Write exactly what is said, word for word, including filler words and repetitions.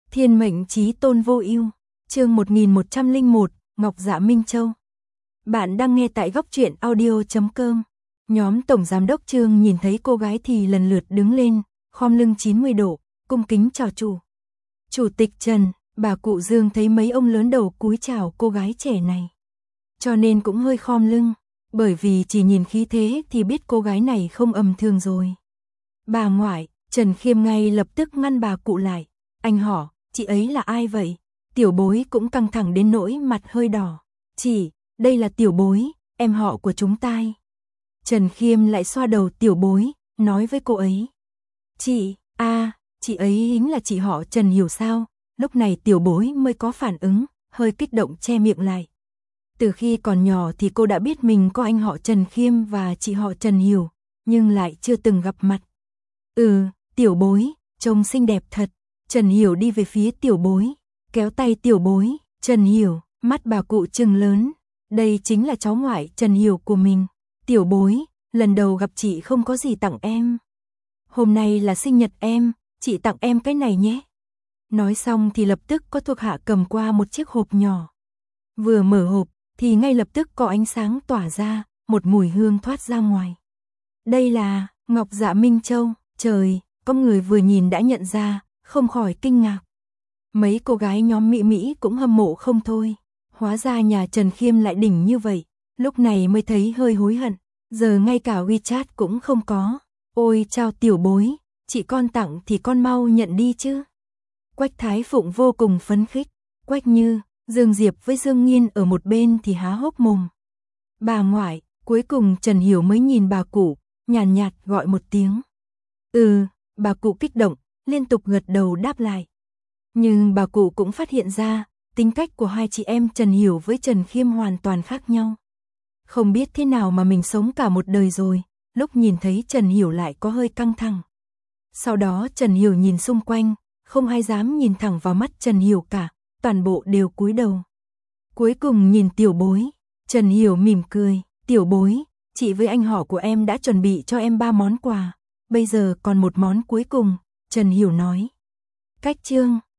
Thiên mệnh chí tôn vô ưu, chương một nghìn một trăm lẻ một, Ngọc Dạ Minh Châu. Bạn đang nghe tại góc truyện audio chấm com. Nhóm tổng giám đốc Trương nhìn thấy cô gái thì lần lượt đứng lên, khom lưng chín mươi độ, cung kính chào chủ. Chủ tịch Trần, bà cụ Dương thấy mấy ông lớn đầu cúi chào cô gái trẻ này, cho nên cũng hơi khom lưng, bởi vì chỉ nhìn khí thế thì biết cô gái này không ầm thường rồi. Bà ngoại, Trần Khiêm ngay lập tức ngăn bà cụ lại. Anh hỏi, chị ấy là ai vậy? Tiểu bối cũng căng thẳng đến nỗi mặt hơi đỏ. Chị, đây là tiểu bối, em họ của chúng ta. Trần Khiêm lại xoa đầu tiểu bối, nói với cô ấy. Chị, a, à, chị ấy chính là chị họ Trần hiểu sao? Lúc này tiểu bối mới có phản ứng, hơi kích động che miệng lại. Từ khi còn nhỏ thì cô đã biết mình có anh họ Trần Khiêm và chị họ Trần Hiểu, nhưng lại chưa từng gặp mặt. Ừ, tiểu bối, trông xinh đẹp thật. Trần Hiểu đi về phía tiểu bối, kéo tay tiểu bối. Trần Hiểu, mắt bà cụ trừng lớn. Đây chính là cháu ngoại Trần Hiểu của mình. Tiểu bối, lần đầu gặp chị không có gì tặng em. Hôm nay là sinh nhật em, chị tặng em cái này nhé. Nói xong thì lập tức có thuộc hạ cầm qua một chiếc hộp nhỏ. Vừa mở hộp thì ngay lập tức có ánh sáng tỏa ra, một mùi hương thoát ra ngoài. Đây là Ngọc Dạ Minh Châu. Trời, có người vừa nhìn đã nhận ra, không khỏi kinh ngạc. Mấy cô gái nhóm Mỹ Mỹ cũng hâm mộ không thôi. Hóa ra nhà Trần Khiêm lại đỉnh như vậy, lúc này mới thấy hơi hối hận. Giờ ngay cả WeChat cũng không có. Ôi chào tiểu bối, chị con tặng thì con mau nhận đi chứ. Quách Thái Phụng vô cùng phấn khích. Quách Như, Dương Diệp với Dương Nghiên ở một bên thì há hốc mồm. Bà ngoại, cuối cùng Trần Hiểu mới nhìn bà cụ, nhàn nhạt, nhạt gọi một tiếng. Ừ, bà cụ kích động, liên tục gật đầu đáp lại. Nhưng bà cụ cũng phát hiện ra, tính cách của hai chị em Trần Hiểu với Trần Khiêm hoàn toàn khác nhau. Không biết thế nào mà mình sống cả một đời rồi, lúc nhìn thấy Trần Hiểu lại có hơi căng thẳng. Sau đó Trần Hiểu nhìn xung quanh, không ai dám nhìn thẳng vào mắt Trần Hiểu cả, toàn bộ đều cúi đầu. Cuối cùng nhìn tiểu bối, Trần Hiểu mỉm cười, tiểu bối, chị với anh họ của em đã chuẩn bị cho em ba món quà. Bây giờ còn một món cuối cùng, Trần Hiểu nói. Cách chương